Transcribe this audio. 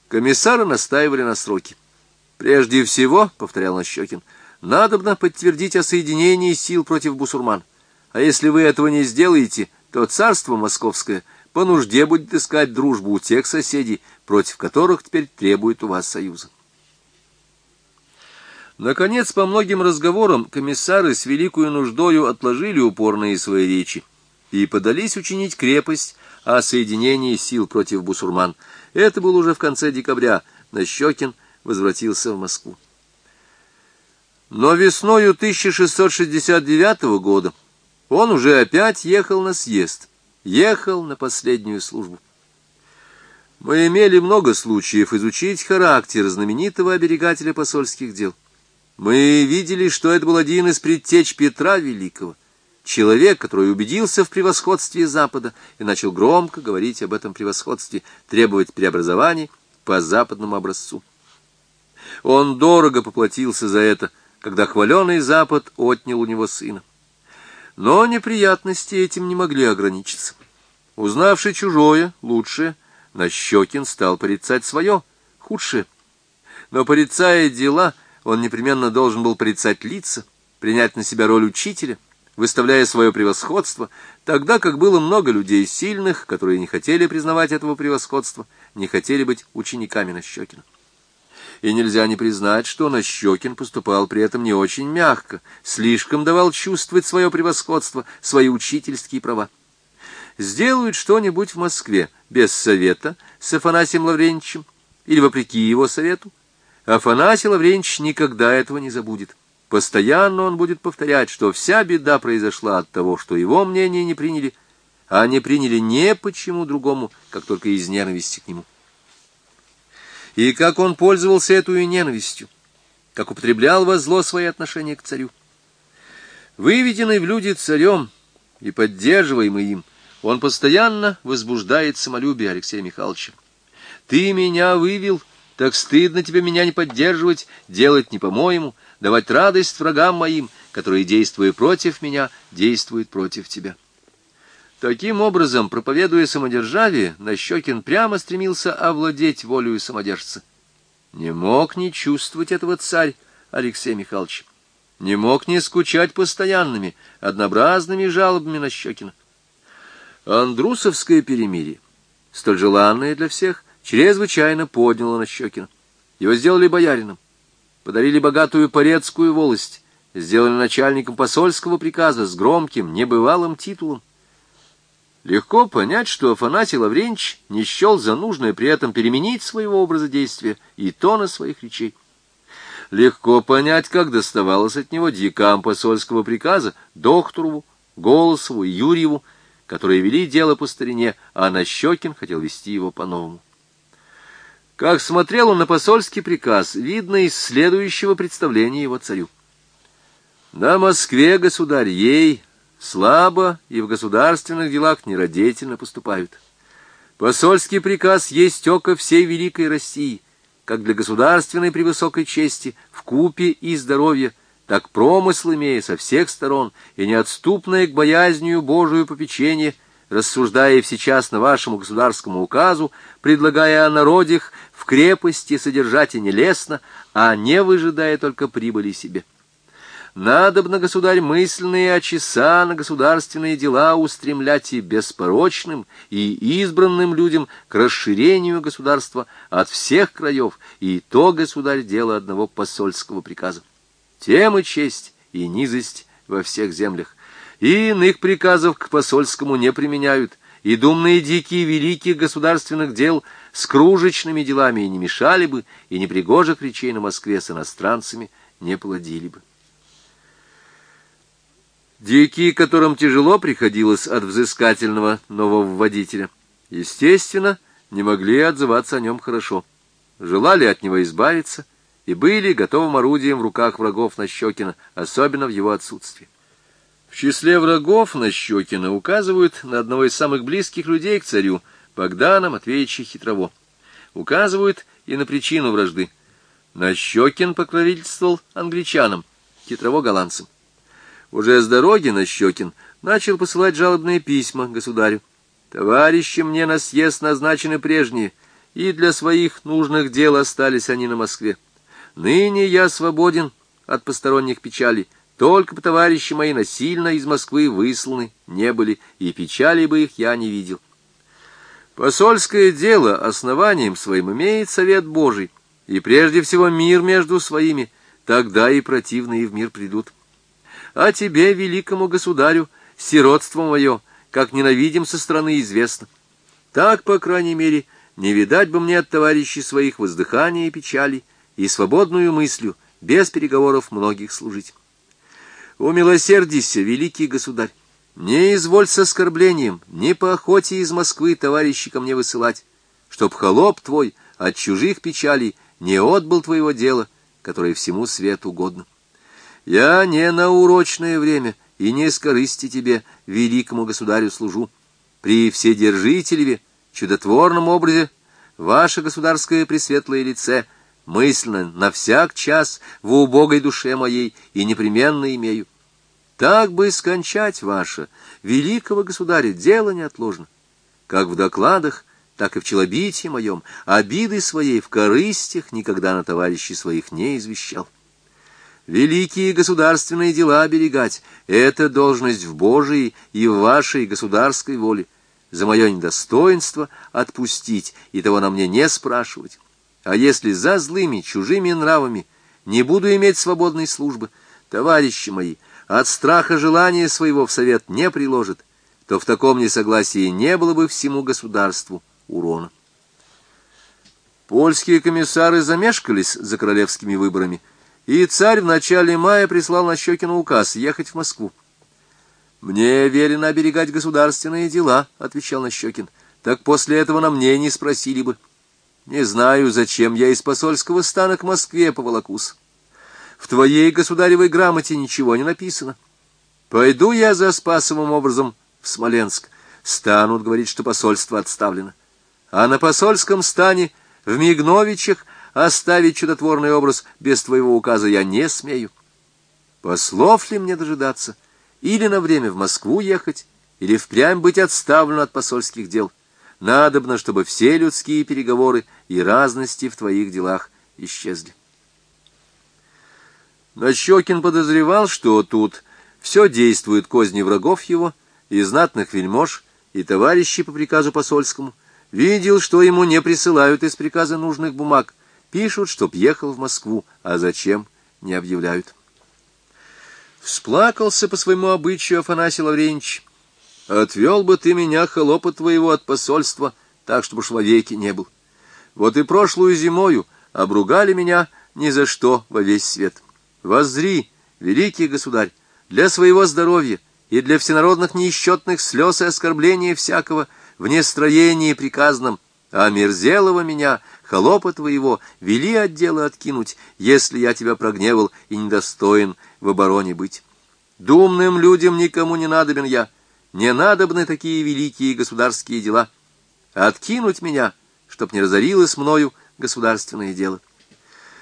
Комиссары настаивали на сроке. «Прежде всего, — повторял Нащекин, — надобно подтвердить о соединении сил против бусурман. А если вы этого не сделаете, то царство московское по нужде будет искать дружбу у тех соседей, против которых теперь требует у вас союза». Наконец, по многим разговорам комиссары с великою нуждою отложили упорные свои речи и подались учинить крепость о соединении сил против бусурман. Это было уже в конце декабря. Нащекин возвратился в Москву. Но весною 1669 года он уже опять ехал на съезд, ехал на последнюю службу. Мы имели много случаев изучить характер знаменитого оберегателя посольских дел. Мы видели, что это был один из предтеч Петра Великого, человек, который убедился в превосходстве Запада и начал громко говорить об этом превосходстве, требовать преобразований по западному образцу. Он дорого поплатился за это, когда хваленый Запад отнял у него сына. Но неприятности этим не могли ограничиться. Узнавший чужое, лучшее, Нащекин стал порицать свое, худшее. Но порицая дела, он непременно должен был порицать лица, принять на себя роль учителя, выставляя свое превосходство, тогда как было много людей сильных, которые не хотели признавать этого превосходства, не хотели быть учениками Нащекина. И нельзя не признать, что Нащекин поступал при этом не очень мягко, слишком давал чувствовать свое превосходство, свои учительские права. Сделают что-нибудь в Москве без совета с Афанасием Лаврентьевичем или вопреки его совету, Афанасий Лаврентьевич никогда этого не забудет. Постоянно он будет повторять, что вся беда произошла от того, что его мнение не приняли, а не приняли не почему другому, как только из ненависти к нему. И как он пользовался этой ненавистью, как употреблял во зло свои отношения к царю. Выведенный в люди царем и поддерживаемый им, он постоянно возбуждает самолюбие Алексея Михайловича. «Ты меня вывел, так стыдно тебе меня не поддерживать, делать не по-моему, давать радость врагам моим, которые, действуя против меня, действуют против тебя». Таким образом, проповедуя самодержавие, Нащекин прямо стремился овладеть волею самодержца. Не мог не чувствовать этого царь Алексей Михайлович, не мог не скучать постоянными, однообразными жалобами Нащекина. Андрусовское перемирие, столь желанное для всех, чрезвычайно подняло Нащекина. Его сделали боярином, подарили богатую порецкую волость, сделали начальником посольского приказа с громким, небывалым титулом. Легко понять, что Афанасий Лаврентьевич не счел за нужное при этом переменить своего образа действия и тона своих речей. Легко понять, как доставалось от него дьякам посольского приказа, Докторову, Голосову и Юрьеву, которые вели дело по старине, а Нащекин хотел вести его по-новому. Как смотрел он на посольский приказ, видно из следующего представления его царю. «На Москве, государь, ей слабо и в государственных делах нерадительно поступают. Посольский приказ есть око всей великой России, как для государственной превысокой чести, вкупе и здоровья, так промысл имея со всех сторон и неотступное к боязнию Божию попечение, рассуждая всечасно вашему государскому указу, предлагая о народях в крепости содержать и нелестно, а не выжидая только прибыли себе. Надобно, государь, мысленные очеса на государственные дела устремлять и беспорочным, и избранным людям к расширению государства от всех краев, и то, государь, дело одного посольского приказа. Тем и честь, и низость во всех землях. И иных приказов к посольскому не применяют, и думные дикие великих государственных дел с кружечными делами и не мешали бы, и непригожих речей на Москве с иностранцами не плодили бы. Дьяки, которым тяжело приходилось от взыскательного нововводителя, естественно, не могли отзываться о нем хорошо, желали от него избавиться и были готовым орудием в руках врагов Нащекина, особенно в его отсутствии. В числе врагов Нащекина указывают на одного из самых близких людей к царю, Богдана Матвеевича Хитрово. Указывают и на причину вражды. Нащекин покровительствовал англичанам, Хитрово — голландцам. Уже с дороги Нащекин начал посылать жалобные письма государю. «Товарищи мне на съезд назначены прежние, и для своих нужных дел остались они на Москве. Ныне я свободен от посторонних печалей, только бы товарищи мои насильно из Москвы высланы не были, и печали бы их я не видел. Посольское дело основанием своим имеет совет Божий, и прежде всего мир между своими, тогда и противные в мир придут. А тебе, великому государю, сиротство мое, как ненавидим со стороны, известно. Так, по крайней мере, не видать бы мне от товарищей своих воздыхания и печали, и свободную мыслью, без переговоров многих служить. Умилосердися, великий государь, не изволь с оскорблением, не по охоте из Москвы товарищей ко мне высылать, чтоб холоп твой от чужих печалей не отбыл твоего дела, которое всему свету угодно. Я не на урочное время и не с корысти тебе, великому государю, служу. При Вседержителеве, чудотворном образе, ваше государское пресветлое лице мысленно на всяк час в убогой душе моей и непременно имею. Так бы скончать ваше, великого государя, дело неотложно. Как в докладах, так и в челобитии моем обиды своей в корыстях никогда на товарищей своих не извещал. Великие государственные дела оберегать — это должность в Божией и в вашей государской воле. За мое недостоинство отпустить и того на мне не спрашивать. А если за злыми чужими нравами не буду иметь свободной службы, товарищи мои от страха желания своего в совет не приложат, то в таком несогласии не было бы всему государству урона. Польские комиссары замешкались за королевскими выборами, и царь в начале мая прислал Нащекину указ ехать в Москву. «Мне велено оберегать государственные дела», — отвечал Нащекин, — «так после этого на мне не спросили бы. Не знаю, зачем я из посольского стана к Москве поволокусь. В твоей государевой грамоте ничего не написано. Пойду я за Спасовым образом в Смоленск. Станут говорить, что посольство отставлено. А на посольском стане в Мигновичах оставить чудотворный образ без твоего указа я не смею. Послов ли мне дожидаться? Или на время в Москву ехать, или впрямь быть отставлен от посольских дел? Надобно, чтобы все людские переговоры и разности в твоих делах исчезли». Нащекин подозревал, что тут все действует козни врагов его, и знатных вельмож, и товарищей по приказу посольскому. Видел, что ему не присылают из приказа нужных бумаг, пишут, чтоб ехал в Москву, а зачем — не объявляют. Всплакался по своему обычаю Афанасий Лавренич. «Отвел бы ты меня, холопа твоего, от посольства, так, чтобы уж вовеки не был. Вот и прошлую зимою обругали меня ни за что во весь свет. Воззри, великий государь, для своего здоровья и для всенародных неисчетных слез и оскорбления всякого в нестроении приказном, а мерзелого меня, холопа твоего, вели от дела откинуть, если я тебя прогневал и недостоин в обороне быть. Думным людям никому не надобен я, не надобны такие великие государские дела. Откинуть меня, чтоб не разорилось мною государственное дело.